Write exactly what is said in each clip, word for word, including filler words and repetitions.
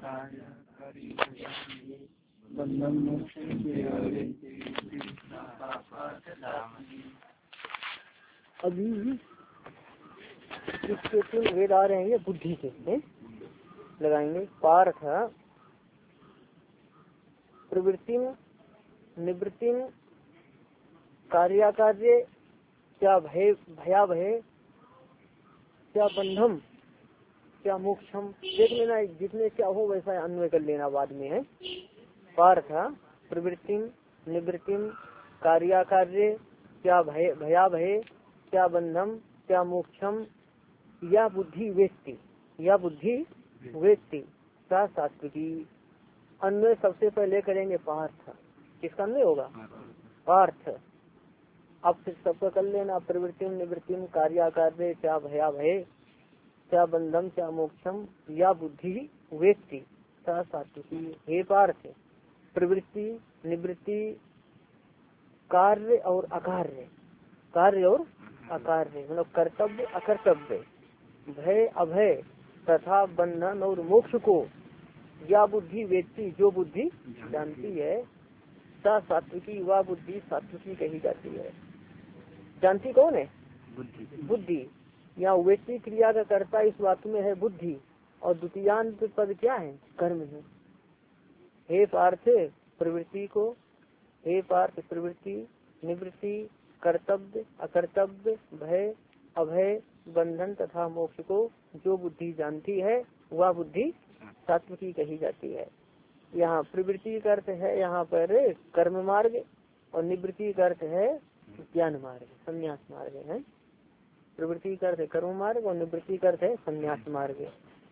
अभी इसके तीन वेद आ रहे हैं, ये बुद्धि के है? लगाएंगे। पार्थ प्रवृत्तिम निवृत्तिम कार्याकार्य क्या भय भया भय क्या बंधम क्या मोक्षम। देख लेना, जितने क्या हो वैसा अन्वय कर लेना बाद में है। पार्थ प्रवृत्तिम निवृत्तिम कार्याकार्य क्या भय भया भय क्या बंधम क्या मोक्षम या बुद्धि वेत्ति या बुद्धि वेत्ति सा सात्विकी। अन्वय सबसे पहले करेंगे पार्थ। किसका अन्वय होगा? पार्थ। अब फिर सबका कर लेना। प्रवृत्तिम निवृत्तिम कार्याकार्य क्या भया भय क्या बंधम क्या मोक्षम या बुद्धि वेत्ति सा सात्विकी। हे पार्थ, प्रवृत्ति निवृत्ति कार्य और अकार्य, कार्य और अकार्य मतलब कर्तव्य अकर्तव्य, भय अभय तथा बंधन और मोक्ष को या बुद्धि वेत्ती जो बुद्धि जानती है, सा सात्विकी वह बुद्धि सात्विकी कही जाती है। जानती कौन है? बुद्धि। बुद्धि या वेत्ती क्रिया का कर्ता इस वाक्य में है बुद्धि और द्वितीयांत पद क्या है? कर्म है। हे पार्थ प्रवृत्ति को, हे पार्थ प्रवृत्ति निवृत्ति कर्तव्य अकर्तव्य भय अभय बंधन तथा मोक्ष को जो बुद्धि जानती है वह बुद्धि सात्विकी कही जाती है। यहाँ प्रवृत्ति का अर्थ है यहाँ पर कर्म मार्ग और निवृत्ति का अर्थ है ज्ञान मार्ग, संन्यास मार्ग है। प्रवृत्ति का अर्थ है कर्म मार्ग और निवृत्ति का अर्थ है संन्यास मार्ग।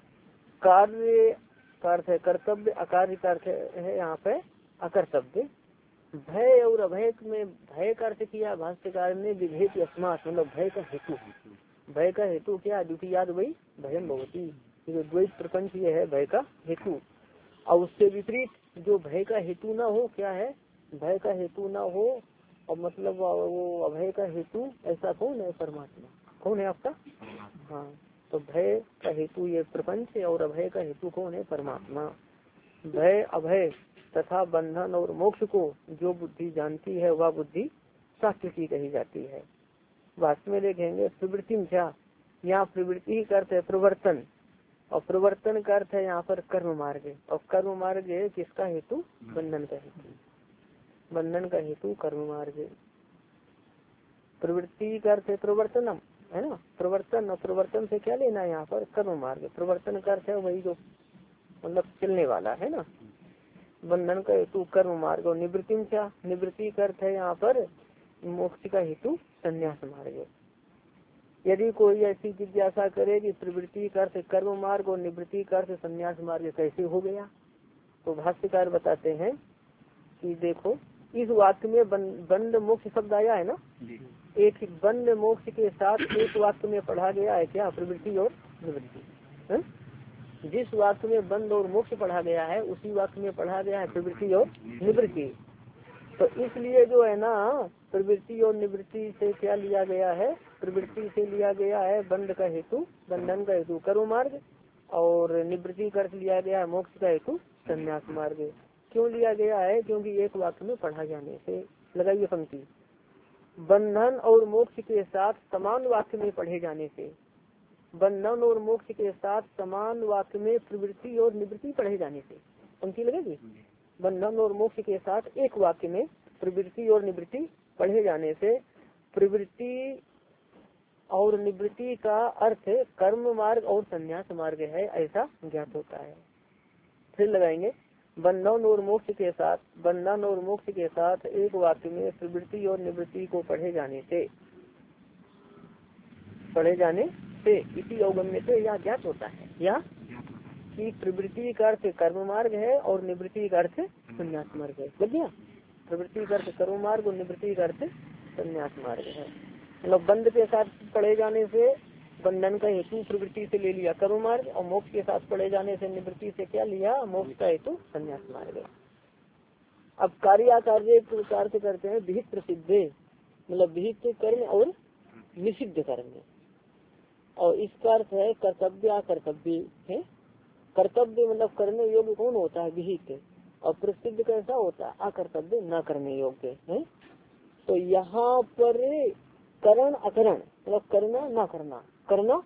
कार्य का अर्थ है कर्तव्य, अकार्य का अर्थ है यहाँ पे अकर्तव्य। भय और अभय में भय का अर्थ किया भाष्यकार ने विभेद अस्मात् मतलब भय का हेतु। भय का हेतु क्या? द्वितीय याद वही भयम भवती, द्वैत प्रपंच ये है भय का हेतु। और उससे विपरीत जो भय का हेतु ना हो क्या है? भय का हेतु ना हो और मतलब वो अभय का हेतु ऐसा कौन है? परमात्मा। कौन है आपका? हाँ, तो भय का हेतु ये प्रपंच और अभय का हेतु कौन है? परमात्मा। भय अभय तथा बंधन और मोक्ष को जो बुद्धि जानती है वह बुद्धि सात्विकी कही जाती है। वास्तव में देखेंगे प्रवृत्ति क्या, यहाँ प्रवृत्ति का अर्थ है प्रवर्तन और प्रवर्तन का अर्थ है यहाँ पर कर्म मार्ग। और कर्म मार्ग किसका हेतु? बंधन का हेतु। बंधन का हेतु कर्म मार्ग। प्रवृत्ति का अर्थ है प्रवर्तनम है ना, प्रवर्तन और प्रवर्तन से क्या लेना है यहाँ पर? कर्म मार्ग। प्रवर्तन का अर्थ है वही जो मतलब चलने वाला है ना। बंधन का हेतु कर्म मार्ग और निवृत्ति क्या? निवृत्ति का अर्थ है यहाँ पर मोक्ष का हेतु संन्यास मार्ग। यदि कोई ऐसी जिज्ञासा करे कि प्रवृत्ति का अर्थ कर्म मार्ग और निवृत्ति का अर्थ संन्यास मार्ग कैसे हो गया, तो भाष्यकार बताते हैं कि देखो इस वाक्य में बंद मोक्ष शब्द आया है ना। एक बंद मोक्ष के साथ एक वाक्य में पढ़ा गया है क्या? प्रवृत्ति और निवृत्ति। जिस वाक्य में बंद और मोक्ष पढ़ा गया है उसी वाक्य में पढ़ा गया है प्रवृत्ति और निवृत्ति। तो इसलिए जो है ना प्रवृत्ति और निवृत्ति से क्या लिया गया है? प्रवृत्ति से लिया गया है बंध का हेतु, बंधन का हेतु कर्म मार्ग और निवृत्ति का अर्थ लिया गया है मोक्ष का हेतु संन्यास मार्ग। क्यों लिया गया है? क्योंकि एक वाक्य में पढ़ा जाने से। लगाइए पंक्ति, बंधन और मोक्ष के साथ समान वाक्य में पढ़े जाने से। बंधन और मोक्ष के साथ समान वाक्य में प्रवृत्ति और निवृत्ति पढ़े जाने से। पंक्ति लगेगी, बंधन और मोक्ष के साथ एक वाक्य में प्रवृत्ति और निवृत्ति पढ़े जाने से प्रवृत्ति और निवृत्ति का अर्थ कर्म मार्ग और संन्यास मार्ग है ऐसा ज्ञात होता है। फिर लगाएंगे, बंधन और मोक्ष के साथ बंधन और मोक्ष के साथ एक वाक्य में प्रवृत्ति और निवृत्ति को पढ़े जाने से पढ़े जाने से इसी अवगम्य से यह ज्ञात होता है या कि प्रवृत्ति का अर्थ कर्म मार्ग है और निवृत्ति का अर्थ संन्यास मार्ग है। लग गया? प्रवृत्ति का अर्थ कर्म मार्ग और निवृत्ति का अर्थ संन्यास मार्ग है। मतलब बंध के साथ पढ़े जाने से बंधन का हेतु प्रवृत्ति से ले लिया कर्म मार्ग और मोक्ष के साथ पढ़े जाने से निवृत्ति से क्या लिया? मोक्ष का हेतु संन्यास मार्ग। अब कार्य कार्य प्रकार से करते हैं विहित प्रसिद्धे, मतलब विहित कर्म और निषिद्ध कर्म, और इसका अर्थ है कर्तव्य कर्तव्य है। कर्तव्य मतलब करने योग्य कौन होता है, विहित, और प्रसिद्ध कैसा होता है, अकर्तव्य, न करने योग्य है। तो यहाँ पर करण अकरण मतलब करना ना करना, करना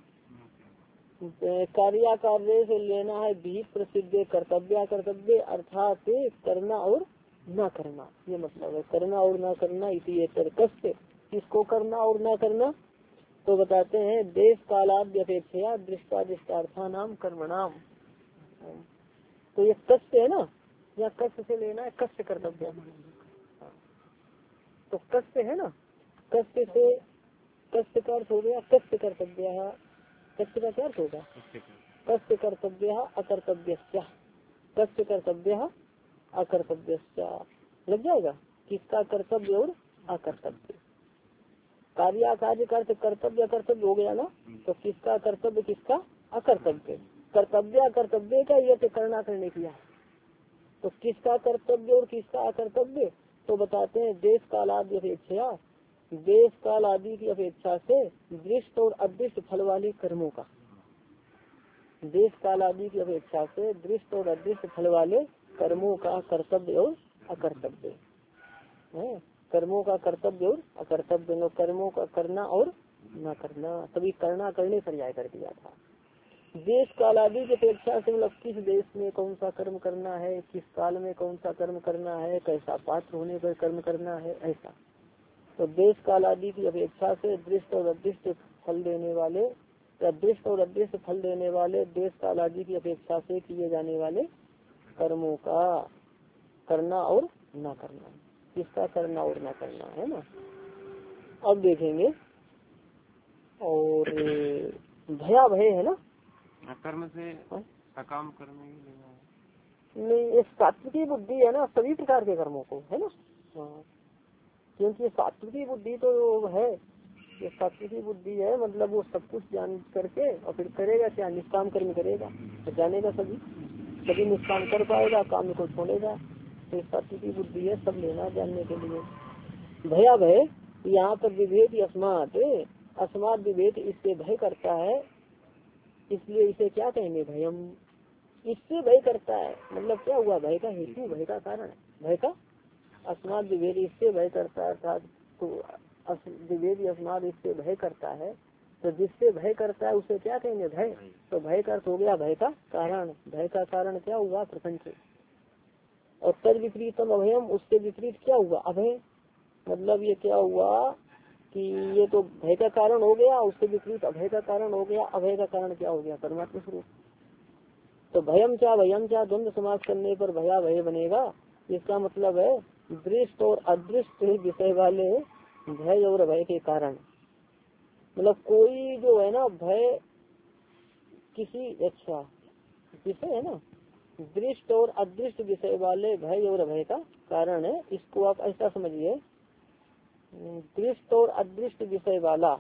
कार्य कार्य से लेना है विहित प्रसिद्ध कर्तव्य कर्तव्य अर्थात करना और ना करना, ये मतलब है करना और ना करना। इसी कष्ट किसको करना और ना करना, तो बताते हैं देश कालाद्य अपेक्षा दृष्टा दृष्टार्था नाम कर्मणाम। तो ये कष्ट है ना, या कष्ट से लेना है कष्ट कर्तव्य, तो कष्ट है ना, कष्ट से कष्ट का अर्थ हो गया कष्ट कर्तव्य, कष्ट का क्या अर्थ होगा, कष्ट कर्तव्य अकर्तव्य, कष्ट कर्तव्य अकर्तव्य लग जाएगा, किसका कर्तव्य और अकर्तव्य, कार्य कार्य कर्त कर्तव्य कर्तव्य हो गया ना, तो किसका कर्तव्य किसका अकर्तव्य, कर्तव्य कर्तव्य का ये तो करना करने किया, तो किसका कर्तव्य और किसका अकर्तव्य, तो बताते हैं देश काल आदि अपेक्षा, देश काल आदि की अपेक्षा से दृष्ट और अदृष्ट फल वाले कर्मों का, देश काल आदि की अपेक्षा से दृष्ट और अदृष्ट फल वाले कर्मों का कर्तव्य और अकर्तव्य है, कर्मों का कर्तव्य और अकर्तव्य, कर्मों का करना और न करना, तभी करना करने पर जाय कर दिया था। देश काल आदि की अपेक्षा से मतलब किस देश में कौन सा कर्म करना है, किस काल में कौन सा कर्म करना है, कैसा पात्र होने पर कर्म करना है, ऐसा। तो देश काल आदि की अपेक्षा से दृष्ट और अदृष्ट फल देने वाले, या दृष्ट और अदृष्ट फल देने वाले देश काल आदि की अपेक्षा से किए जाने वाले कर्मों का करना और न करना, किसका करना और न करना है ना। अब देखेंगे और भया भय है ना, कर्म से सकाम कर्म ही लेना है। नहीं, ये सात्विकी बुद्धि है ना, सभी प्रकार के कर्मों को है ना, हाँ, क्योंकि सात्विकी बुद्धि तो है, ये सात्विकी बुद्धि है मतलब वो सब कुछ जान करके और फिर करेगा क्या, निष्काम कर्म करेगा, तो जानेगा सभी सभी निष्काम कर पाएगा, काम को छोड़ेगा, तो सात्विकी बुद्धि है, सब लेना जानने के लिए। भया भय यहाँ पर विभेद अस्मात अस्मात विभेद इससे भय करता है, इसलिए इसे क्या कहेंगे, भयम, इससे भय करता है, मतलब क्या हुआ, भय का हेतु, भय का कारण, भय का अस्मात विभेद इससे भय करता है, अर्थात तो विभेद अस्मात इससे भय करता है, तो जिससे भय करता है उसे क्या कहेंगे, भय। तो भय का अर्थ हो गया भय का कारण, भय का कारण क्या हुआ, प्रपंच, और तद विपरीतम अभयम, उससे विपरीत क्या हुआ, अभय, मतलब ये क्या हुआ कि ये तो भय का कारण हो गया, उससे विपरीत अभय का कारण हो गया, अभय का कारण क्या हो गया, परमात्मा स्वरूप। तो भयम क्या भयम क्या द्वंद्व समास करने पर भया भय बनेगा, इसका मतलब है दृष्ट और अदृष्ट विषय वाले भय और भय के कारण, मतलब कोई जो है ना भय किसी, अच्छा विषय है ना, दृष्ट और अदृष्ट विषय वाले भय और भय का कारण है, इसको आप ऐसा समझिए, दृष्ट और अदृष्ट विषय वाला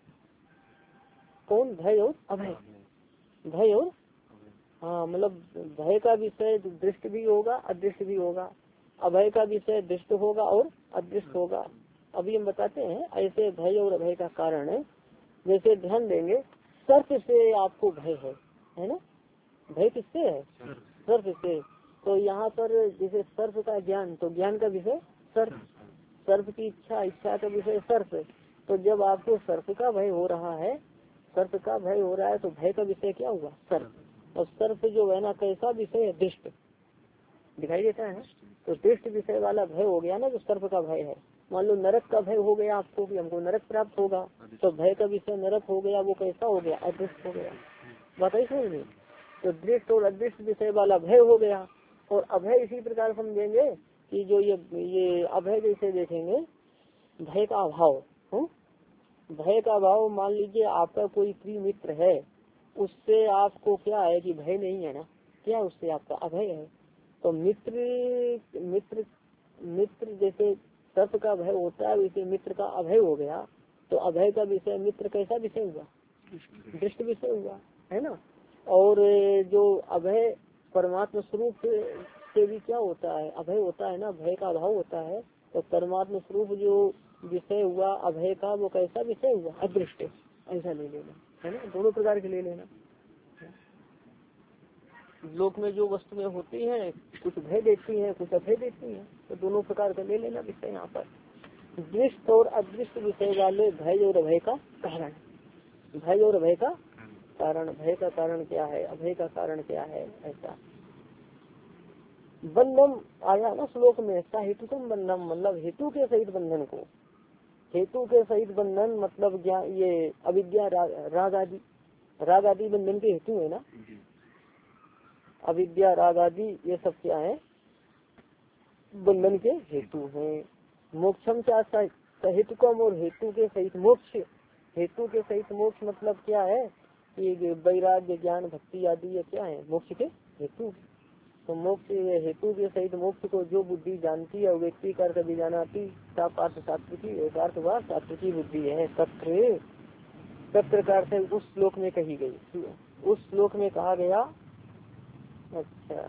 कौन, भय और अभय, भय और हाँ, मतलब भय का विषय दृष्ट भी होगा अदृष्ट भी होगा, अभय का विषय दृष्ट होगा और अदृष्ट होगा। अभी हम बताते हैं ऐसे भय और अभय का कारण है, जैसे ध्यान देंगे सर्प से आपको भय है, है ना, भय किससे है, सर्प से। तो यहाँ पर जैसे सर्प का ज्ञान, तो ज्ञान का विषय सर्प, सर्प की इच्छा, इच्छा का विषय सर्प, तो जब आपको सर्प का भय हो रहा है, सर्प का भय हो रहा है तो भय का विषय क्या हुआ, सर्प, और सर्प जो है ना कैसा विषय है, दृष्ट दिखाई देता है, तो दृष्ट विषय वाला भय हो गया ना, जो सर्प का भय है। मान लो नरक का भय हो गया आपको कि हमको नरक प्राप्त होगा, तो भय का विषय नरक हो गया, वो कैसा हो गया, अदृष्ट हो गया, बात ऐसा ही नहीं। तो दृष्ट और अदृष्ट विषय वाला भय हो गया, और अभय इसी प्रकार समझेंगे कि जो ये ये अभय जैसे देखेंगे भय का अभाव, हुँ? भय का अभाव, मान लीजिए आपका कोई प्रिय मित्र है, उससे आपको क्या है कि भय नहीं है ना, क्या उससे आपका अभय है। तो मित्र मित्र मित्र जैसे सर्प का भय होता है वैसे मित्र का अभय हो गया, तो अभय का विषय मित्र कैसा विषय हुआ, दृष्ट विषय हुआ, है ना। और जो अभय परमात्मा स्वरूप से भी क्या होता है, अभय होता है ना, भय का अभाव होता है, तो परमात्मा स्वरूप जो विषय हुआ अभय का, वो कैसा विषय हुआ, अदृष्ट, ऐसा ले लेना, है ना, दोनों प्रकार के ले लेना। लोक में जो वस्तुएं होती हैं कुछ भय देती हैं, कुछ अभय देती हैं, तो दोनों प्रकार का ले लेना विषय यहाँ पर। दृष्ट और अदृष्ट विषय वाले भय और अभय का कारण, भय और अभय का कारण, भय का कारण क्या है, अभय का कारण क्या है, ऐसा। बंधम आया ना श्लोक में, सा हेतुकम बंधम, मतलब हेतु के सहित बंधन को, हेतु के सहित बंधन मतलब क्या, ये अविद्या रा, राग आदि, राग आदि बंधन के हेतु है ना, अविद्या राग आदि ये सब क्या है, बंधन के हेतु हैं। मोक्षम क्या हेतुकम, और हेतु के सहित मोक्ष, हेतु के सहित मोक्ष मतलब क्या है कि वैराग्य ज्ञान भक्ति आदि ये क्या है, मोक्ष के हेतु। तो मोक्ष हेतु के सहित मोक्ष को जो बुद्धि जानती है, व्यक्ति का अर्थ भी जानाती, पार्थ सात्विकी, एकार्थ व सात्विकी बुद्धि है। तत्र तत्र का अर्थ उस श्लोक में कही गई, उस श्लोक में कहा गया। अच्छा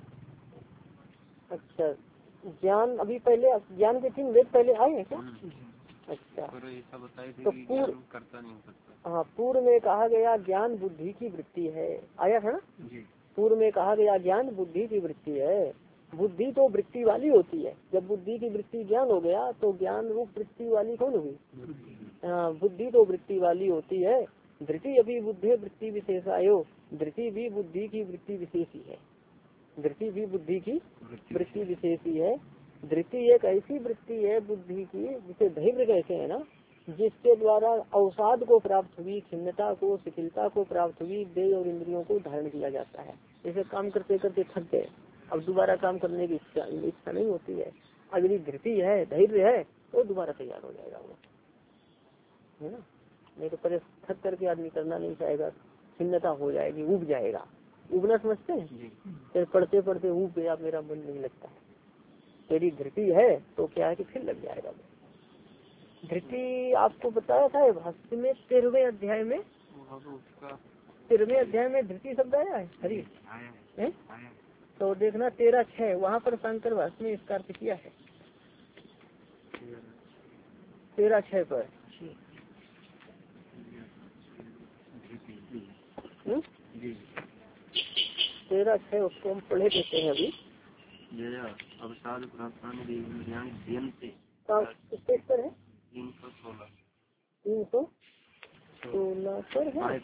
अच्छा, ज्ञान अभी पहले, ज्ञान के तीन वेद पहले आए हैं क्या? अच्छा, तो पूर्व करता नहीं सकता। हाँ, पूर्व में कहा गया ज्ञान बुद्धि की वृत्ति है, आया था ना। पूर्व में कहा गया ज्ञान बुद्धि की वृत्ति है। बुद्धि तो वृत्ति वाली होती है, जब बुद्धि की वृत्ति ज्ञान हो गया तो ज्ञान रूप वृत्ति वाली कौन हुई? हाँ, बुद्धि तो वृत्ति वाली होती है। धृति अभी बुद्धि वृत्ति विशेष आयो, धृति भी बुद्धि की वृत्ति विशेष ही है, धृति भी बुद्धि की वृत्ति विशेष ही है। धृति एक ऐसी वृत्ति है बुद्धि की जिसे धैर्य कहते हैं ना, जिसके द्वारा अवसाद को प्राप्त हुई, खिन्नता को, शिथिलता को प्राप्त हुई, देह और इंद्रियों को धारण किया जाता है। जैसे काम करते करते थक गए, अब दोबारा काम करने की इच्छा इच्छा नहीं होती है, अगर धृति है, धैर्य है तो दोबारा तैयार हो जाएगा वो, है ना। नहीं तो पहले थक करके आदमी करना नहीं चाहेगा, खिन्नता हो जाएगी, उब जाएगा। उबना समझते हैं, फिर पढ़ते पढ़ते उब गया, मेरा मन नहीं लगता है। तेरी धृति है तो क्या है कि फिर लग जाएगा। धृति आपको बताया था भाष्य में, तेरहवें अध्याय में, तेरहवें अध्याय में धृति शब्द आया है, हरी है? तो देखना तेरह छह, वहाँ पर शंकर भाष्य में इसका अर्थ किया है, तेरह छह पर। तेरह छह उसको हम पढ़े देते हैं अभी। अवसाद पर है तीन सौ सोलह, तीन सौ सोलह पर है।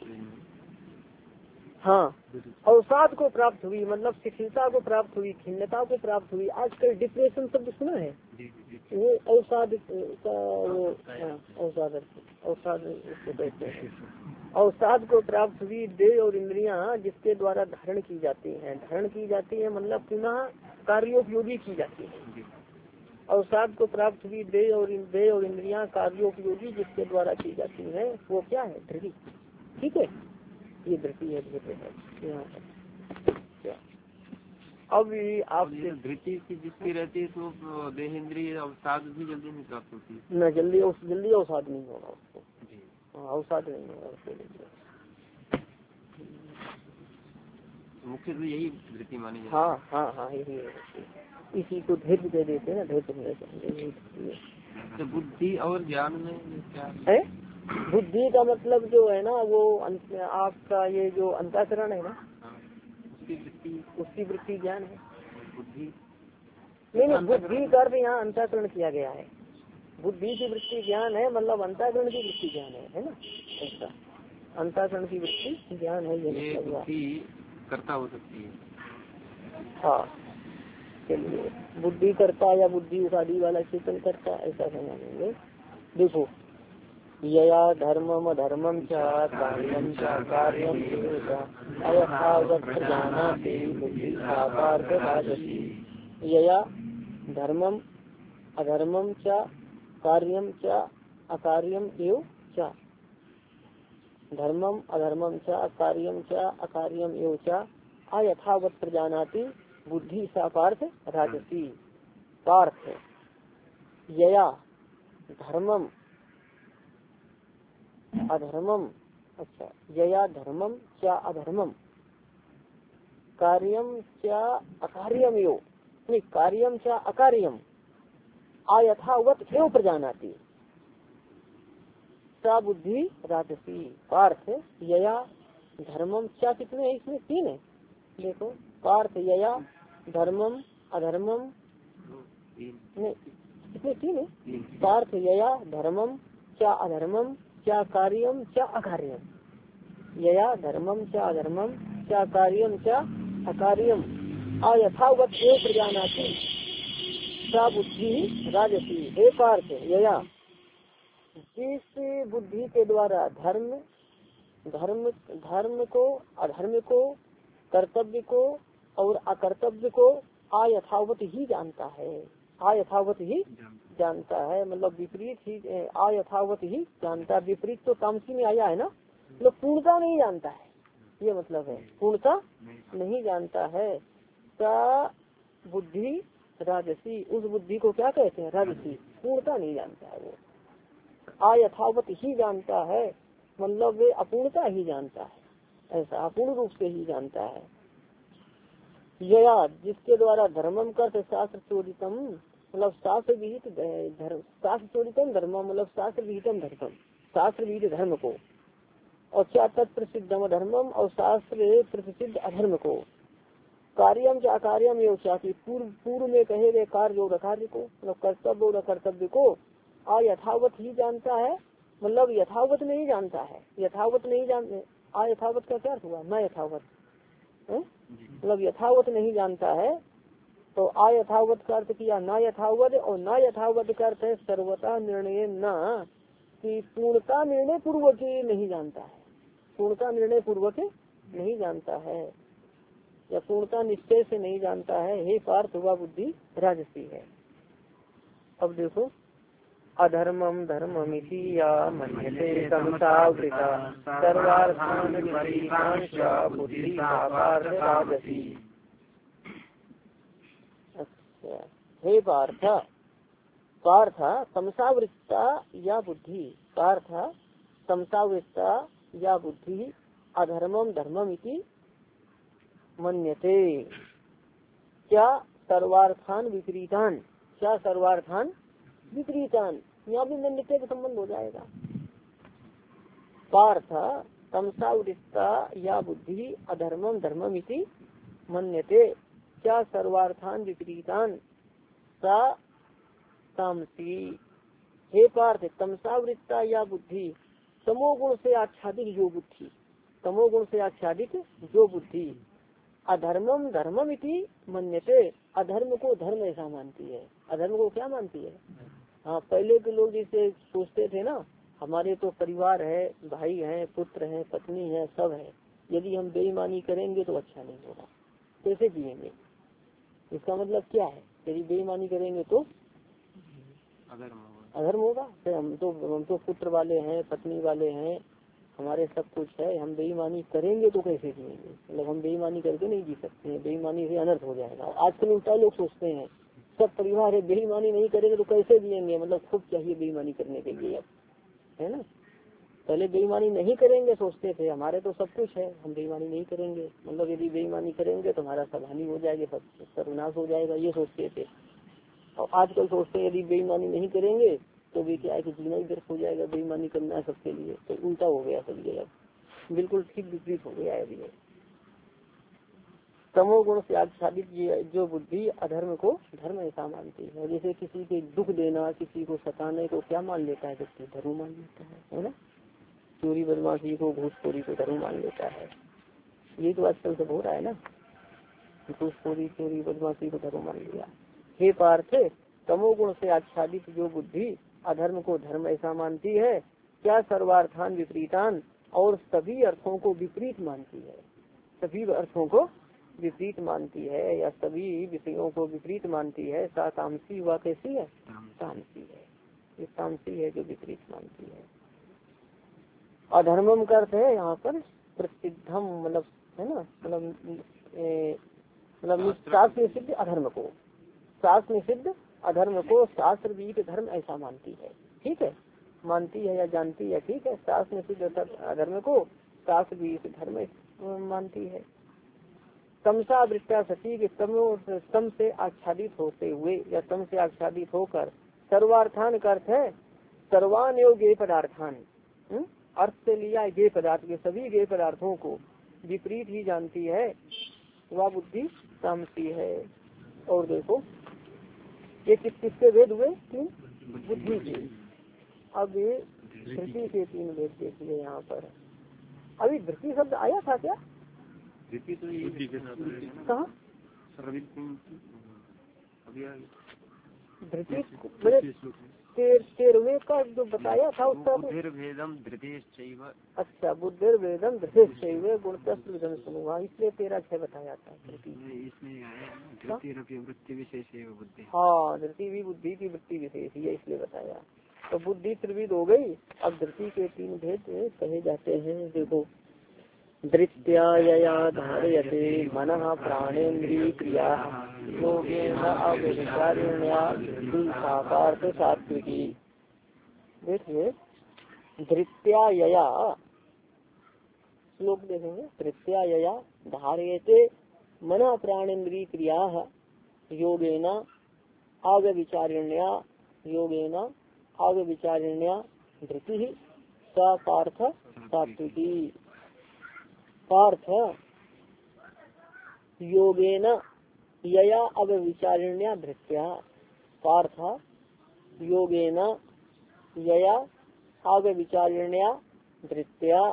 हाँ, अवसाद को प्राप्त हुई मतलब शिथिलता को प्राप्त हुई, खिन्नता को प्राप्त हुई। आजकल डिप्रेशन शब्द सुना है, वो अवसाद का, वो अवसाद अवसाद उसको कहते हैं। अवसाद को प्राप्त हुई देह और इंद्रियां जिसके द्वारा धारण की जाती हैं, धारण की जाती है मतलब पुनः कार्योपयोगी की जाती है। अवसाद को प्राप्त हुई देह और देह और इंद्रियां कार्योपयोगी जिसके द्वारा की जाती है, वो क्या है? धृति। ठीक है, ये धृति है, धृति है यहाँ पर। अब आप धृति की जिसकी रहती है तो देह इंद्रिय अवसाद भी जल्दी नहीं प्राप्त होती है ना, जल्दी जल्दी अवसाद नहीं होगा उसको, अवसाद नहीं होगा उसके लिए। मुख्य तो यही धृति मानी जाती है। हाँ हाँ हाँ, यही है, इसी को धैर्य दे देते हैं ना, धैर्य। तो बुद्धि और ज्ञान में क्या है? बुद्धि का मतलब जो है ना वो आपका ये जो अंतःकरण है ना, उसकी वृत्ति, उसकी वृत्ति ज्ञान है। बुद्धि नहीं नहीं, बुद्धि का अर्थ यहाँ अंतःकरण किया गया है। बुद्धि की वृत्ति ज्ञान है मतलब अंतःकरण की वृत्ति ज्ञान है, है ना, ऐसा। अंतःकरण की वृत्ति ज्ञान है, ये बुद्धि कर्ता हो सकती है। हाँ, चलिए, बुद्धि करता या बुद्धि उपाधि वाला चेतन करता, ऐसा समझेंगे। देखो, यया धर्मम अधर्मम च कार्यम च कार्यम अयथावत्प्रजानाति बुद्धिर्सा पार्थ राजसी। यया धर्मम अधर्मम च कार्यम च अकार्यम एव च, धर्मम अधर्मम च कार्यम च अकार्यम एव च अयथावत् प्रजानाति बुद्धि सा पार्थ राजसी। पार्थ यया धर्मम अधर्मम, अच्छा, यया धर्मम क्या अधर्मम कार्यम क्या अकार्यम यो, नहीं, कार्यम क्या अकार्यम अयथावत एव प्रजानाति सा बुद्धि राजसी। पार्थ यया धर्मम क्या, कितने है इसमें? तीन है। देखो, पार्थ यया धर्मम अधर्मम नहीं इसमें तीन है। पार्थ यया धर्मम क्या अधर्मम क्या कार्यम क्या अकार्यम। यया धर्मम क्या अधर्मम क्या कार्यम क्या अकार्यम अयथावत एव प्रजानाति सा बुद्धि राजसी। हे पार्थ यया जिस बुद्धि के द्वारा धर्म धर्म धर्म को अधर्म को कर्तव्य को और अकर्तव्य को अयथावत ही जानता है। अयथावत ही जानता है मतलब विपरीत ही अयथावत ही जानता है। विपरीत तो तामसी में आया है ना, मतलब पूर्णता नहीं जानता है, ये मतलब है पूर्णता नहीं जानता है। सा बुद्धि राजसी, उस बुद्धि को क्या कहते हैं? राजसी। पूर्णता नहीं जानता है वो, अयथावत ही जानता है मतलब वे अपूर्णता ही जानता है, ऐसा अपूर्ण रूप से ही जानता है। यया जिसके द्वारा धर्मम कर शास्त्र चोरितम मतलब शास्त्र विहित धर्म, शास्त्र चोरितम धर्म मतलब शास्त्र विहितम धर्मम, शास्त्र विहित धर्म को, और क्या तत्प्रसिद्धम धर्मम और शास्त्र प्रसिद्ध अधर्म को, कार्यम क्या कार्यम ये क्या की पूर्व पूर्व में कहे गए कार्य और अकार्य को मतलब कर्तव्य और अकर्तव्य को अयथावत ही जानता है मतलब यथावत नहीं जानता है। यथावत नहीं जानते, अयथावत का क्या हुआ? न यथावत मतलब यथावत नहीं जानता है। तो अयथावत का अर्थ किया न यथावत, और न यथावत का अर्थ है सर्वथा निर्णय न कि पूर्णता निर्णय पूर्वक नहीं जानता है, पूर्णता निर्णय पूर्वक नहीं जानता है या पूर्णता निश्चय से नहीं जानता है। हे पार्थ हुआ बुद्धि राजसी है। अब देखो अधर्मम धर्ममिति या मन्यते समसावृता सर्वार्थान विपरीतान च बुद्धि पार्थ राजसी। अच्छा हे पार्थ, पार्थ समसावृता या बुद्धि, पार्थ समसावृता या बुद्धि अधर्मम धर्ममिति मन्यते क्या सर्वार्थान विपरीतान, क्या सर्वार्थान विपरीतान, यहाँ भी मन्यते का संबंध हो जाएगा। पार्थ तमसावृत्ता या बुद्धि अधर्मम धर्ममिति मन्यते क्या सर्वार्थान विपरीतान सा तामसी। हे पार्थ तमसावृत्ता या बुद्धि तमोगुण से आच्छादित जो बुद्धि, तमोगुण से आच्छादित जो बुद्धि अधर्मम धर्ममिति मन्यते, अधर्म को धर्म ऐसा मानती है। अधर्म को क्या मानती है? हाँ पहले के लोग जैसे सोचते थे ना, हमारे तो परिवार है, भाई है, पुत्र है, पत्नी है, सब है, यदि हम बेईमानी करेंगे तो अच्छा नहीं होगा, कैसे जिएंगे? इसका मतलब क्या है? यदि बेईमानी करेंगे तो अधर्म होगा। तो हम तो हम तो पुत्र वाले हैं, पत्नी वाले हैं, हमारे सब कुछ है, हम बेईमानी करेंगे तो कैसे जिएंगे? मतलब हम बेईमानी करके नहीं जी सकते हैं, बेईमानी से अनर्थ हो जाएगा। आजकल उल्टा लोग सोचते हैं सब परिवार है, बेईमानी नहीं करेंगे तो कैसे जिएंगे, मतलब खुद चाहिए बेईमानी करने के लिए, अब है ना। पहले बेईमानी नहीं करेंगे सोचते थे, हमारे तो सब कुछ है, हम बेईमानी नहीं करेंगे, मतलब यदि बेईमानी करेंगे तो हमारा सब हानि हो जाएगी, सब सर्वनाश हो जाएगा, ये सोचते थे। और आजकल सोचते हैं यदि बेईमानी नहीं करेंगे तो भी क्या है कि जीना ही व्यर्थ हो जाएगा, बेईमानी करना है सबके लिए, तो उल्टा हो गया सब ये, अब बिल्कुल ठीक विपरीत हो गया है अभी। तमोगुण से आच्छादित जो बुद्धि अधर्म को धर्म ऐसा मानती है। जैसे किसी के दुख देना, किसी को सताने को क्या मान लेता है व्यक्ति? धर्म मान लेता है, है ना। चोरी बदमाशी को, घूसखोरी को धर्म मान लेता है। ये तो आजकल सब हो रहा है ना, घूसखोरी चोरी बदमाशी को धर्म मान लिया। हे पार्थ तमोगुण से आच्छादित जो बुद्धि अधर्म को धर्म ऐसा मानती है क्या सर्वार्थान विपरीतान, और सभी अर्थों को विपरीत मानती है, सभी अर्थों को विपरीत मानती है या सभी विषयों को विपरीत मानती है। सा तामसी हुआ कैसी है? तामसी है, ये तामसी है जो विपरीत मानती है। अधर्मम का अर्थ है यहाँ पर प्रसिद्धम, मतलब है ना, मतलब मतलब शास्त्र सिद्ध अधर्म को, शास्त्र सिद्ध अधर्म को शास्त्र विहित धर्म ऐसा मानती है। ठीक है, मानती है या जानती है, ठीक है। शास्त्र सिद्ध अधर्म को शास्त्र विहित धर्म मानती है। तमसा वृत्ता सती के तम से आच्छादित होते हुए या तम से आच्छादित होकर सर्वार्थान का अर्थ है सर्वान एवं गे पदार्थान, अर्थ से लिया गे पदार्थ के सभी गे पदार्थों को विपरीत ही जानती है। वह बुद्धि तामसी है। और देखो ये किस किसके वेद हुए? तीन बुद्धि के। अब ये धृति के तीन वेद देखिए यहाँ पर। अभी धृति शब्द आया था क्या? धृति तो ये कहाँ? धृति मैंने तेर तेरहवें का जो बताया था उसका बुद्धिर्भेदम धृतेश्चैव। अच्छा, बुद्धिर्भेदम धृतेश्चैव गुणतस्त्रिविधम समूह, इसलिए तेरह छह बताया था। इसमें धृति वृत्ति विशेष बुद्धि। हाँ, धृति भी बुद्धि की वृत्ति विशेष है, इसलिए बताया। तो बुद्धि त्रिविध हो गई। अब धृति के तीन भेद कहे जाते हैं। देखो, धृत्या यया धारयते मनः प्राणेन्द्रिय क्रिया योगेन अव्यभिचारिण्या सापार्थ सात्विकी। देखिए, धृत्या यया श्लोक देखेंगे। धृत्या यया धारयते मनः प्राणेन्द्रिय क्रिया योगेन अव्यभिचारिण्या योगेन अव्यभिचारिण्या धृति सा पार्थ सात्विकी। पार्थ योगेन यया अव्यभिचारिण्या धृत्या। पार्थ योगेन यया अव्यभिचारिण्या धृत्या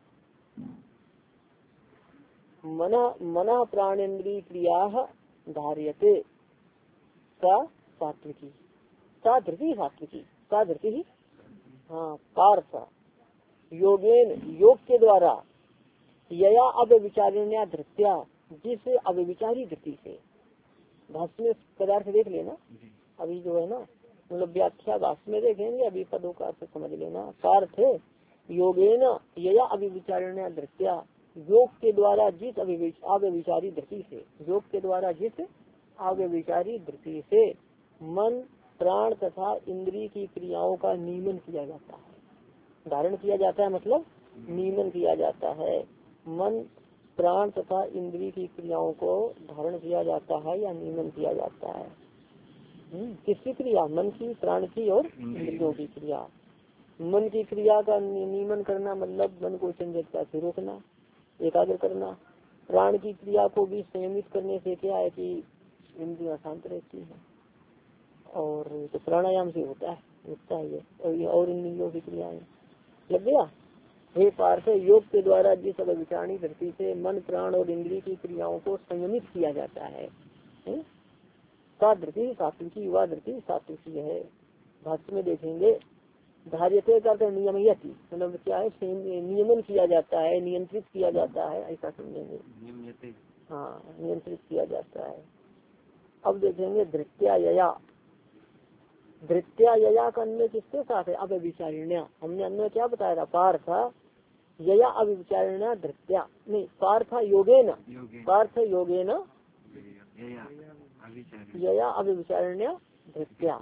मन मन प्राणेन्द्रिय क्रिया धार्यते सा सात्विकी। सा धृति सात्विकी। सा धृति हाँ पार्थ योगेन योग के द्वारा यया अव्यभिचारिण्या धृत्या जिस अव्यभिचारी धृति से। भाष्य में पदार्थ देख लेना अभी जो है ना, मतलब व्याख्या भाष्य में देखेंगे, अभी पदों का अर्थ समझ लेना। पार्थ योगेन यया अव्यभिचारिण्या धृत्या योग के द्वारा जिस अव्यभिचारी धृति से। योग के द्वारा जिस अव्यभिचारी धृति से मन प्राण तथा इंद्रिय की क्रियाओं का नियमन किया जाता है। धारण किया जाता है मतलब नियमन किया जाता है। मन प्राण तथा इंद्रिय की क्रियाओं को धारण किया जाता है या नियमन किया जाता है। किसकी क्रिया? मन की, प्राण की और इंद्रियों की क्रिया। मन की क्रिया का नियमन करना मतलब मन को चंचलता से रोकना, एकाग्र करना। प्राण की क्रिया को भी संयमित करने से क्या है कि इंद्रियां शांत रहती है। और तो प्राणायाम से होता है, होता है। और इंद्रियों की क्रियाएं लग गया। हे पार्थ, योग के द्वारा जिस अव्यभिचारिणी धृति से मन प्राण और इंद्रिय की क्रियाओं को संयमित किया जाता है, सा धृति सात्विकी। वह धृति सात्विकी है। भाष्य में देखेंगे, धार्यते का नियमयति मतलब क्या है? नियमन किया जाता है, नियंत्रित किया जाता है, ऐसा समझेंगे। हाँ, नियंत्रित किया जाता है। अब देखेंगे धृत्या यया। धृत्या यया का अन्वय किसके साथ है? अव्यभिचारिण्या। हमने अन्वय क्या बताया था? पार्थ यया अव्यभिचारिण्या धृत्या, नहीं पार्थ योगेन। पार्थ योगेन यया अव्यभिचारिण्या धृत्या।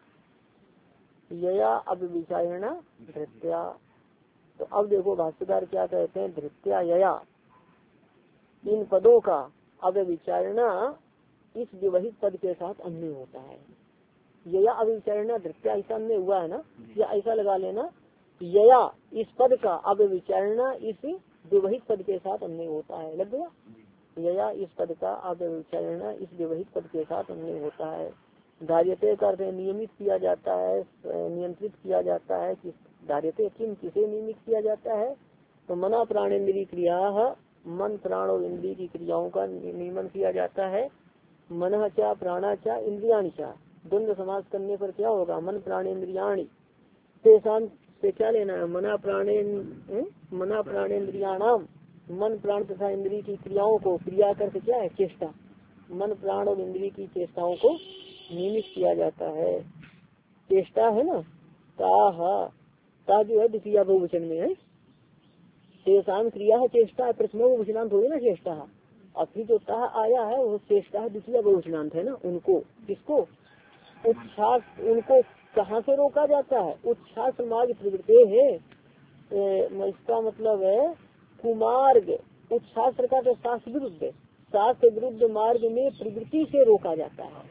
यया अव्यभिचारिण्या धृत्या। तो अब देखो भाष्यकार क्या कहते हैं? धृत्या यया, इन पदों का अव्यभिचारिणा इस विवहित पद के साथ अन्य होता है। यया अव्यभिचारिण्या धृत्या ऐसा अन्य हुआ है ना, या ऐसा लगा लेना, यया इस पद का अव्यभिचारिणा इस विवहित पद के साथ अन्य होता है। लग गया? यया इस पद का अव्यभिचारिणा इस विवहित पद के साथ अन्य होता है। धार्यते करते नियमित किया जाता है, नियंत्रित किया जाता है। किस धार्यते किम किसे नियमित किया जाता है? तो मना प्राणेन्द्रिय क्रिया, मन प्राण और इंद्रिय की क्रियाओं का नियमन किया जाता है। मन चा प्राणा चा इंद्रियाणि चा, द्वंद्व समास करने पर क्या होगा? मन प्राणेन्द्रियाणि से क्या लेना है? मना प्राणे मना प्राणेन्द्रियाणाम, मन प्राण तथा इंद्रिय की क्रियाओं को, क्रिया करके क्या है? चेष्टा। मन प्राण और इंद्रिय की चेष्टाओं को नियमित किया जाता है। चेष्टा है ना, ता ता जो है द्वितीय बहुवचन में है। शेषान क्रिया है चेष्टा, प्रथम बहुवचनांत हो गया ना चेष्टा। और फिर जो ता आया है वो चेष्टा है द्वितीय बहुवचनांत है ना। उनको किसको? उच्छ्वास। उनको कहाँ से रोका जाता है? उच्छ्वास मार्ग प्रवृत्ति है। इसका मतलब है कुमार्ग। उच्छ्वास का तो शास्त्र विरुद्ध, शास्त्र विरुद्ध मार्ग में प्रवृत्ति से रोका जाता है।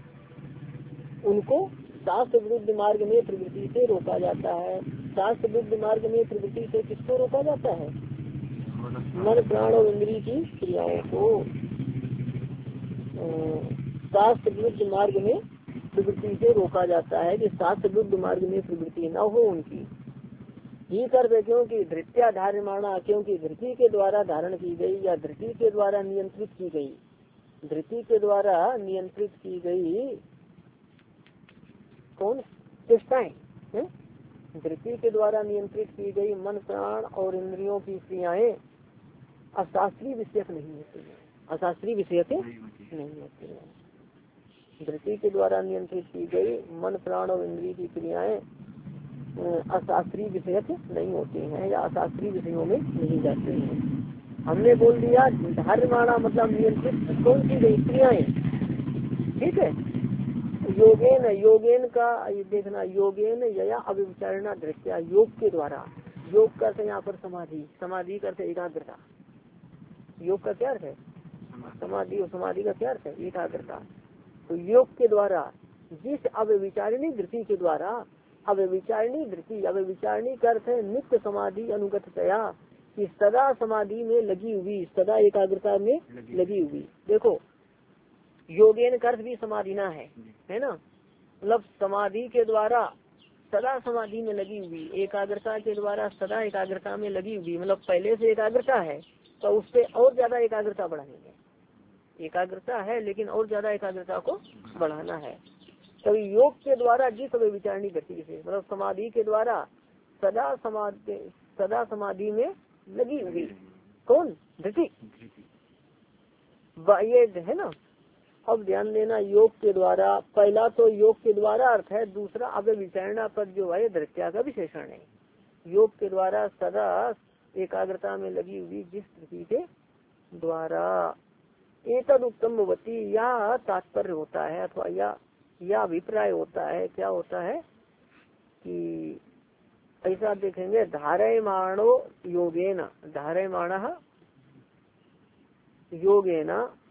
उनको शास्त्र विरुद्ध मार्ग में प्रवृत्ति से रोका जाता है। शास्त्र विरुद्ध मार्ग में प्रवृत्ति से किसको रोका जाता है? मन प्राण और इंद्रिय की क्रियाओं को। शास्त्र विरुद्ध मार्ग में प्रवृत्ति से रोका जाता है कि शास्त्र विरुद्ध मार्ग में प्रवृत्ति न हो उनकी। ही कर क्योंकि धृत्या धार्यमाणा, क्योंकि धृति के द्वारा धारण की गई या धृति के द्वारा नियंत्रित की गई, धृति के द्वारा नियंत्रित की गई कौन चेष्टाएं, धृति के द्वारा नियंत्रित की गई मन प्राण और इंद्रियों की क्रियाएं अशास्त्रीय विषयक नहीं होती है, अशास्त्रीय विषयक नहीं होती है। धृति के द्वारा नियंत्रित की गई मन प्राण और इंद्रिय की क्रियाएं अशास्त्रीय विषयक नहीं होती हैं या अशास्त्रीय विषयों में नहीं जाते हैं। हमने बोल दिया धार्यमाणा मतलब नियंत्रित कौन सी गई क्रियाएं, ठीक है। योगेन, योगेन का ये देखना, योगेन यया अविचारणा दृष्टिया, योग के द्वारा, योग करते यहाँ पर समाधि, समाधि करते एकाग्रता, योग का क्या अर्थ है समाधि, और समाधि का क्या अर्थ है एकाग्रता। तो योग के द्वारा जिस अव्यविचारिणी दृष्टि के द्वारा, अव्यविचारिणी दृष्टि, अव्यविचारिणी का अर्थ है नित्य समाधि अनुगतया, कि सदा समाधि में लगी हुई, सदा एकाग्रता में लगी हुई। देखो योगेन का अर्थ भी समाधिना है, है ना, मतलब समाधि के द्वारा सदा समाधि में लगी हुई, एकाग्रता के द्वारा सदा एकाग्रता में लगी हुई, मतलब पहले से एकाग्रता है तो उससे और ज्यादा एकाग्रता बढ़ाएंगे, एकाग्रता है लेकिन और ज्यादा एकाग्रता को बढ़ाना है। तो योग के द्वारा जिस विचारणी गति से, मतलब समाधि के द्वारा सदा समाधि, सदा समाधि में लगी हुई कौन धृति, ये है ना। अब ध्यान देना, योग के द्वारा, पहला तो योग के द्वारा अर्थ है, दूसरा अव्य विचारणा पद जो है धृत्या का विशेषण है। योग के द्वारा सदा एकाग्रता में लगी हुई जिस धृति के द्वारा, एतद उत्तम भवती, या तात्पर्य होता है अथवा या या अभिप्राय होता है, क्या होता है कि ऐसा देखेंगे, धारयमाणो योगेन, धारयमाणः योगेन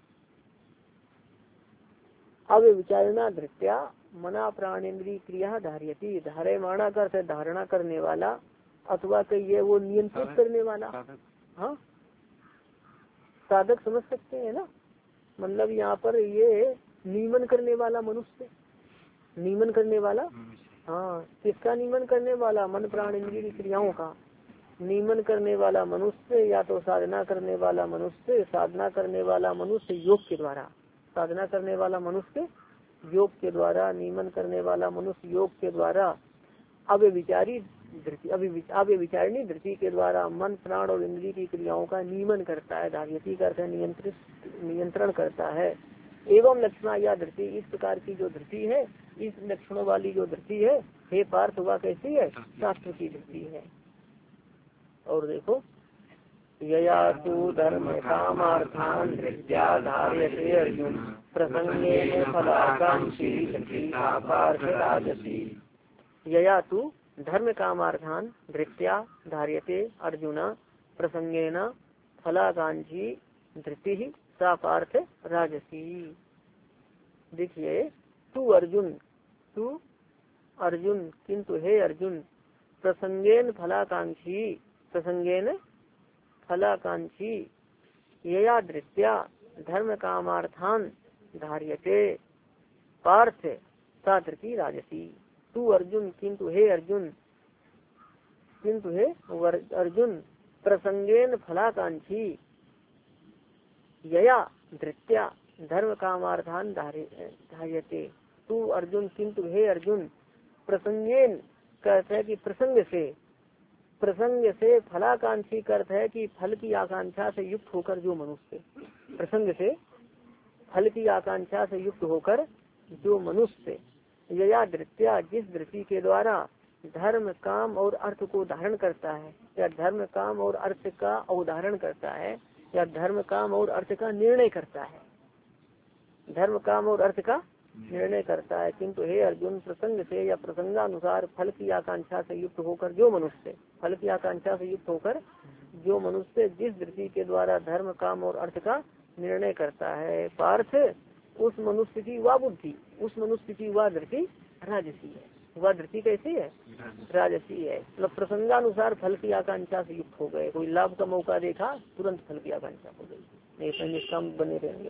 अव्यविचारणा धृत्या मना प्राणेन्द्रीय क्रिया धार्यति, धारयमाणा का अर्थ है धारणा करने वाला, अथवा कहिए वो नियंत्रित करने वाला। हाँ साधक समझ सकते हैं ना, मतलब यहाँ पर ये नियमन करने वाला मनुष्य, नियमन करने वाला, हाँ किसका नियमन करने वाला, मन प्राण इंद्रिय की क्रियाओं का नियमन करने वाला मनुष्य, या तो साधना करने वाला मनुष्य, साधना करने वाला मनुष्य योग के द्वारा, साधना करने वाला मनुष्य योग के द्वारा, नियमन करने वाला मनुष्य योग के द्वारा, अव्यविचारी धृति, अव्यविचारिणी धृति के द्वारा मन प्राण और इंद्रिय की क्रियाओं का नियमन करता है, धार्यति करता है नियंत्रित, नियंत्रण करता है। एवं लक्षणा या धृति, इस प्रकार की जो धृति है, इस लक्षणों वाली जो धृति है, हे पार्थ वह कैसी है, शास्त्र की धृति है। और देखो यया तु धर्म कामार्थान धृत्या धार्यते अर्जुन प्रसंगेन फलाकांक्षी धृतिः पार्थ राजसी। यया तु धर्म कामार्थान धृत्या धार्यते अर्जुन प्रसंगेन फलाकांक्षी धृतिः सा पार्थ राजसी। देखिए तू अर्जुन, तू अर्जुन, किंतु हे अर्जुन, प्रसंगेन फलाकांक्षी, प्रसंगेन फलाकांक्षी, यया धृत्या धर्म कामार्थान धार्यते पार्थ सा धृति राजसी। तू अर्जुन, किंतु हे अर्जुन, किंतु हे अर्जुन, प्रसंगेन फलाकांक्षी, यया धृत्या धर्म कामार्थान धार्यते। तू अर्जुन, किंतु हे अर्जुन, प्रसंगेन कहते है कि प्रसंग से, प्रसंग से फलाकांक्षी करते है कि फल की आकांक्षा से युक्त होकर जो मनुष्य, प्रसंग से फल की आकांक्षा से युक्त होकर जो मनुष्य, यया धृत्या जिस धृति के द्वारा धर्म काम और अर्थ को धारण करता है, या धर्म काम और अर्थ का अवधारण करता है, या धर्म काम और अर्थ का निर्णय करता है, धर्म काम और अर्थ का निर्णय करता है। किंतु हे अर्जुन, प्रसंग से या प्रसंगानुसार फल की आकांक्षा से युक्त होकर जो मनुष्य, फल की आकांक्षा से युक्त होकर जो मनुष्य जिस दृष्टि के द्वारा धर्म काम और अर्थ का निर्णय करता है, पार्थ उस मनुष्य की वह बुद्धि, उस मनुष्य की वह दृष्टि राजसी है। वह दृष्टि कैसी है, राजसी है। मतलब प्रसंगानुसार फल की आकांक्षा से युक्त हो गए, कोई लाभ का मौका देखा तुरंत फल की आकांक्षा हो गई, नहीं तो निष्काम बने रहेंगे।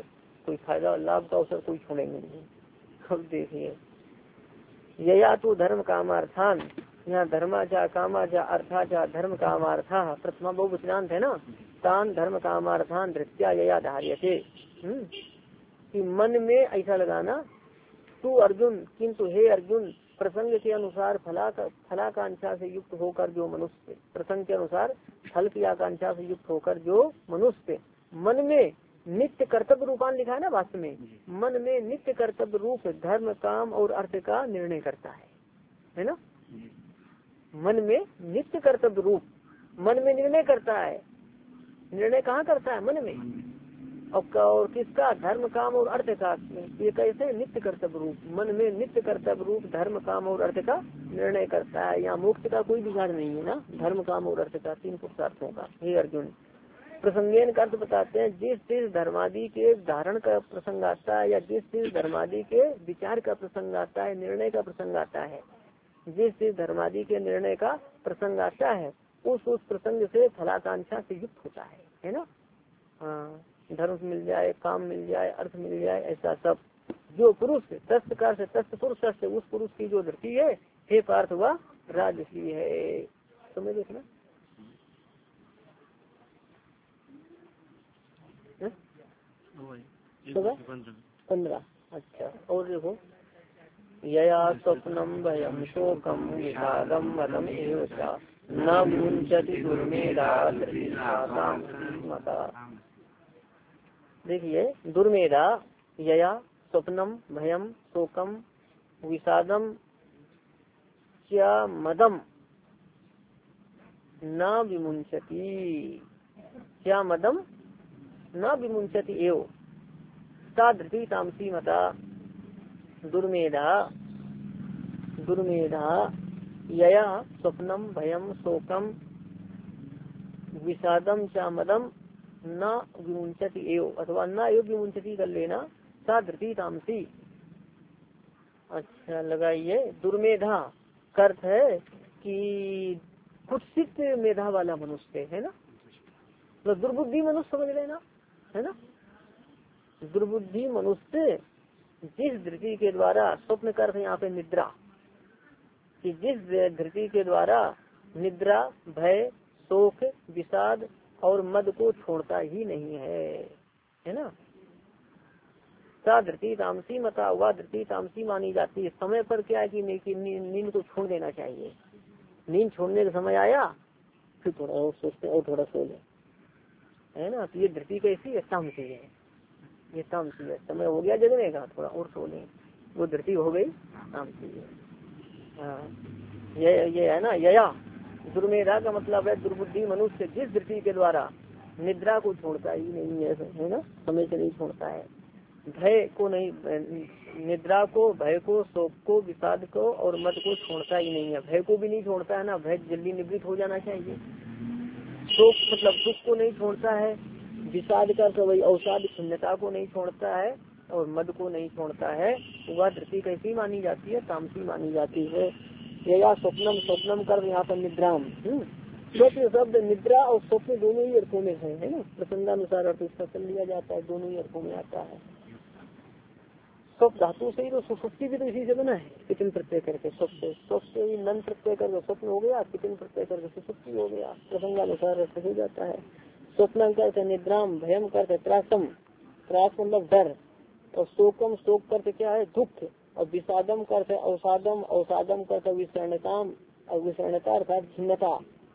कोई फायदा लाभ का अवसर कोई छोड़ेंगे नहीं। अब देखिए यया तो धर्म कामार्थान, यहाँ धर्माचा कामाचा अर्थाचा धर्म कामार्था प्रथमा बहुवचनांत है ना, तान धर्म कामार्थान धृत्या यया धार्यते। कि मन में ऐसा लगाना, तू अर्जुन किंतु हे अर्जुन प्रसंग के अनुसार फला फलाकांक्षा से युक्त होकर जो मनुष्य, प्रसंग के अनुसार फल की आकांक्षा से युक्त होकर जो मनुष्य मन में नित्य कर्तव्य रूपान लिखा है ना, वास्तव में मन में नित्य कर्तव्य रूप धर्म काम और अर्थ का निर्णय करता है, है ना। मन में नित्य कर्तव्य रूप मन में निर्णय करता है। निर्णय कहाँ करता है? मन में। और किसका? धर्म काम और अर्थ का। ये कैसे? नित्य कर्तव्य रूप मन में नित्य कर्तव्य रूप धर्म काम और अर्थ का निर्णय करता है। यहाँ मोक्ष का कोई बिगाड़ नहीं है ना, धर्म काम और अर्थ का, तीन पुरुषार्थों का। हे अर्जुन प्रसंगेन का अर्थ बताते हैं, जिस जिस धर्मादि के धारण का प्रसंग आता है या जिस जिस धर्मादि के विचार का प्रसंग आता है, निर्णय का प्रसंग आता है, जिस जिस धर्मादि के निर्णय का प्रसंग आता है उस उस प्रसंग से फलाकांक्षा से युक्त होता है, है ना। हाँ, धर्म मिल जाए, काम मिल जाए, अर्थ मिल जाए, ऐसा सब जो पुरुष तस्त का से तस्त पुरुष से उस पुरुष की जो धरती है, हे पार्थ वह राजसी है। समझ देखना पंद्रह। अच्छा और देखो यया स्वप्नम भयम शोकम विषादम मदम एव च न मुंचति दुर्मेधा। देखिए दुर्मेधा यया स्वप्नम भयम शोकम विषादम क्या मदम न विमुंचति, क्या मदम न विमुंचति एव सा धृति तामसी मता। दुर्मेधा दुर्मेधा यया स्वप्नम भयम शोकम विषादम च मदम न विमुंचति एव, अथवा न एव विमुंचति कर लेना, सा धृति तामसी। अच्छा लगाइए दुर्मेधा का अर्थ है कि कुत्सित मेधा वाला मनुष्य, है ना, तो दुर्बुद्धि मनुष्य समझ लेना, है ना। दुर्बुद्धि मनुष्य जिस धृति के द्वारा, स्वप्न का अर्थ यहाँ पे निद्रा, कि जिस धृति के द्वारा निद्रा भय शोक विषाद और मद को छोड़ता ही नहीं है, है ना। सा धृति तामसी मता, वह धृति तामसी मानी जाती है। समय पर क्या है कि नींद को छोड़ देना चाहिए। नींद छोड़ने का समय आया फिर थोड़ा और सोचते और थोड़ा सो ले, है ना। तो ये धृति कैसी है? तामसी है, ये तामसी है। समय हो गया जगने का, थोड़ा और सो ले, वो धृति हो गई तामसी है। हाँ ये ये है ना यया। दुर्मेधा का मतलब है दुर्बुद्धि मनुष्य जिस धृति के द्वारा निद्रा को छोड़ता ही नहीं है, है ना, समय से नहीं छोड़ता है, भय को नहीं, निद्रा को, भय को, शोक को, विषाद को और मद को छोड़ता ही नहीं है। भय को भी नहीं छोड़ता है ना, भय जल्दी निवृत्त हो जाना चाहिए। शोक मतलब दुख को नहीं छोड़ता है, विषाद का तो वही अवसाद खिन्नता को नहीं छोड़ता है और मद को नहीं छोड़ता है। वह धृति कैसी मानी जाती है? तामसी मानी जाती है। यया स्वप्नम, स्वप्नम कर यहाँ पर निद्राम, स्वप्न शब्द निद्रा और स्वप्न दोनों ही अर्थों में है, है ना। प्रसंगानुसार अर्थ इसका चल लिया जाता है, दोनों ही अर्थों में आता है। स्वप्न धातु से ही तो सुसुप्ति भी तो इसी से बना है, कितन प्रत्यय करके स्वप्न, स्वप्न नन प्रत्यय करके स्वप्न हो गया, कितन प्रत्यय करके सुसुप्ति हो गया, प्रसंगानुसार अर्थ हो जाता है। स्वप्न करते निद्राम, भयम करते त्रासम, त्रास मतलब डर, और शोकम, शोक करते क्या है? दुख, और विषादम करते अवसादम, अवसादम करते विषर्णताम, और विषर्णता अर्थात खिन्नता।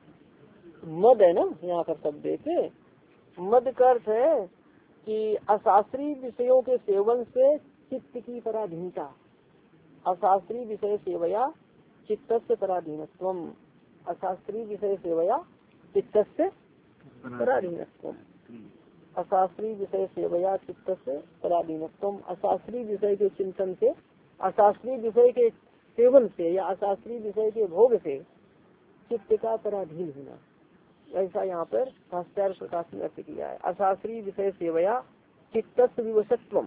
मद है ना यहाँ पर शब्द देखे, मद का अर्थ है कि अशास्त्रीय विषयों के सेवन से चित्त की पराधीनता। अशास्त्रीय विषय सेवया चित्तस्य पराधीनत्वम, अशास्त्रीय विषय सेवया चित्तस्य पराधीनत्वम, अशास्त्रीय विषय सेवया चित्तस्य पराधीनत्वम। अशास्त्रीय विषय के चिंतन से, अशास्त्रीय विषय के सेवन से या अशास्त्रीय विषय के भोग से चित्त का पराधीन होना, ऐसा यहाँ पर भाष्यकार प्रकाश ने अर्थ किया है। अशास्त्रीय विषय सेवया चित्तस्य विवशत्वम,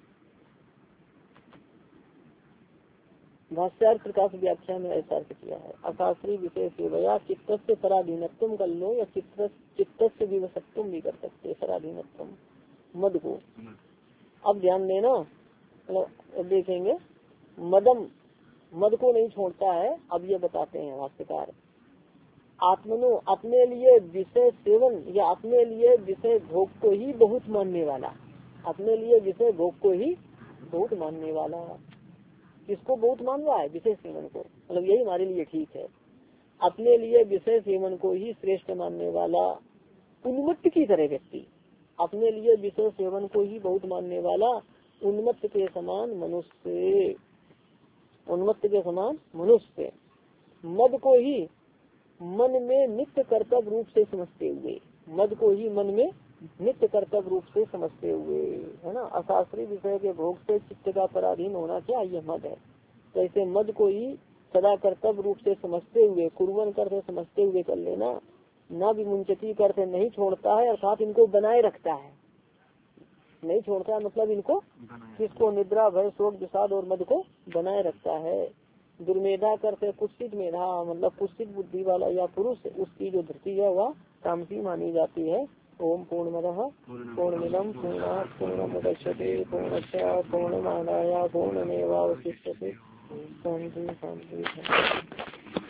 भाष्यकार प्रकाश व्याख्या में ऐसा अर्थ किया है। अशास्त्रीय विषय सेवया चित्तस्य पराधीनत्वम कर लो, या चित्त चित्तस्य विवशत्वम भी कर सकते, पराधीनत्वम मद को। अब ध्यान देना, मतलब देखेंगे मदम, मद को नहीं छोड़ता है। अब ये बताते हैं भाष्यकार, आत्मनो अपने लिए विषय सेवन या अपने लिए विषय भोग को ही बहुत मानने वाला, अपने लिए विषय भोग को ही बहुत मानने वाला, किसको बहुत मान रहा है? विषय सेवन को, मतलब यही हमारे लिए ठीक है। अपने लिए विषय सेवन को ही श्रेष्ठ मानने वाला उन्मत्त की तरह व्यक्ति, अपने लिए विषय सेवन को ही बहुत मानने वाला उन्मत्त के समान मनुष्य, उन्मत्त के समान मनुष्य मद को ही मन में नित्य कर्तव्य रूप से समझते हुए, मद को ही मन में नित्य कर्तव्य रूप से समझते हुए, है ना। अशास्त्रीय विषय के भोग से चित्त का पराधीन होना क्या, ये मद है। तो ऐसे मद को ही सदा कर्तव्य रूप से समझते हुए, कुर्बन करते समझते हुए कर लेना। ना विमुंचती करते नहीं छोड़ता है, अर्थात इनको बनाए रखता है, नहीं छोड़ता मतलब इनको, किसको? निद्रा भय शोक विषाद और मद को बनाए रखता है। दुर्मेधा करते कुत्सित मेधा, मतलब कुत्सित बुद्धि वाला या पुरुष, उसकी जो धृति है वह तामसी मानी जाती है। ओम पूर्णमदः पूर्णमिदं पूर्णात् पूर्णमुदच्यते पूर्णस्य पूर्णमादाय पूर्णमेवावशिष्यते। शांति शांति।